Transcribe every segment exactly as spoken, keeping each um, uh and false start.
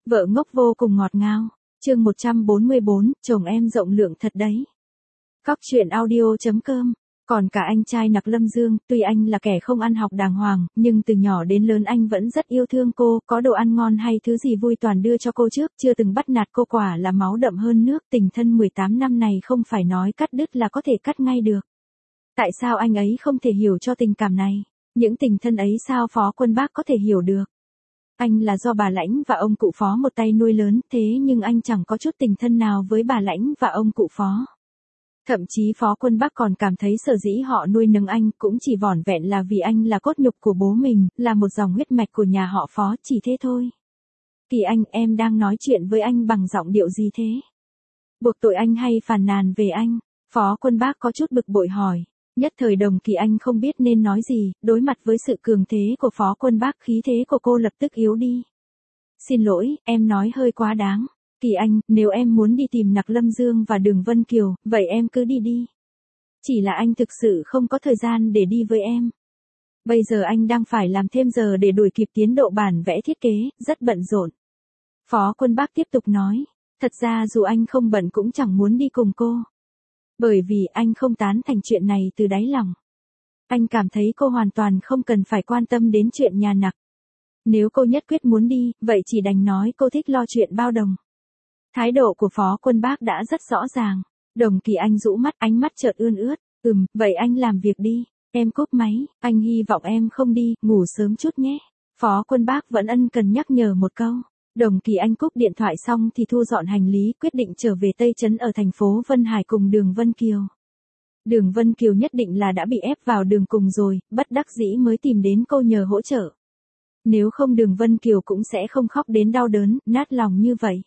Vợ ngốc vô cùng ngọt ngào. Chương một trăm bốn mươi bốn, chồng em rộng lượng thật đấy. Cóc truyện audio chấm com. Còn cả anh trai Nặc Lâm Dương, tuy anh là kẻ không ăn học đàng hoàng, nhưng từ nhỏ đến lớn anh vẫn rất yêu thương cô, có đồ ăn ngon hay thứ gì vui toàn đưa cho cô trước, chưa từng bắt nạt cô, quả là máu đậm hơn nước. Tình thân mười tám năm này không phải nói cắt đứt là có thể cắt ngay được. Tại sao anh ấy không thể hiểu cho tình cảm này? Những tình thân ấy sao Phó Quân Bác có thể hiểu được? Anh là do bà Lãnh và ông cụ Phó một tay nuôi lớn, thế nhưng anh chẳng có chút tình thân nào với bà Lãnh và ông cụ Phó. Thậm chí Phó Quân Bác còn cảm thấy sở dĩ họ nuôi nấng anh cũng chỉ vỏn vẹn là vì anh là cốt nhục của bố mình, là một dòng huyết mạch của nhà họ Phó, chỉ thế thôi. Kỳ Anh, em đang nói chuyện với anh bằng giọng điệu gì thế? Buộc tội anh hay phàn nàn về anh? Phó Quân Bác có chút bực bội hỏi. Nhất thời Đồng Kỳ Anh không biết nên nói gì, đối mặt với sự cường thế của Phó Quân Bác, khí thế của cô lập tức yếu đi. Xin lỗi, em nói hơi quá đáng. Kỳ Anh, nếu em muốn đi tìm Nặc Lâm Dương và Đường Vân Kiều, vậy em cứ đi đi. Chỉ là anh thực sự không có thời gian để đi với em. Bây giờ anh đang phải làm thêm giờ để đuổi kịp tiến độ bản vẽ thiết kế, rất bận rộn. Phó Quân Bác tiếp tục nói, thật ra dù anh không bận cũng chẳng muốn đi cùng cô. Bởi vì anh không tán thành chuyện này từ đáy lòng. Anh cảm thấy cô hoàn toàn không cần phải quan tâm đến chuyện nhà Nặc. Nếu cô nhất quyết muốn đi, vậy chỉ đành nói cô thích lo chuyện bao đồng. Thái độ của Phó Quân Bác đã rất rõ ràng. Đồng Kỳ Anh rũ mắt, ánh mắt chợt ươn ướt. Ừm, vậy anh làm việc đi. Em cúp máy, anh hy vọng em không đi, ngủ sớm chút nhé. Phó Quân Bác vẫn ân cần nhắc nhở một câu. Đồng Kỳ Anh cúp điện thoại xong thì thu dọn hành lý, quyết định trở về Tây Trấn ở thành phố Vân Hải cùng Đường Vân Kiều. Đường Vân Kiều nhất định là đã bị ép vào đường cùng rồi, bất đắc dĩ mới tìm đến cô nhờ hỗ trợ. Nếu không Đường Vân Kiều cũng sẽ không khóc đến đau đớn, nát lòng như vậy.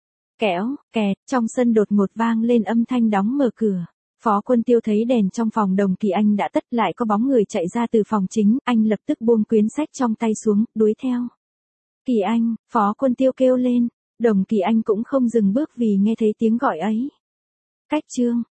Kéo, kẹt, trong sân đột ngột vang lên âm thanh đóng mở cửa. Phó Quân Tiêu thấy đèn trong phòng Đồng Kỳ Anh đã tắt, lại có bóng người chạy ra từ phòng chính, anh lập tức buông quyển sách trong tay xuống, đuổi theo. Kỳ Anh, Phó Quân Tiêu kêu lên. Đồng Kỳ Anh cũng không dừng bước vì nghe thấy tiếng gọi ấy. Cách chương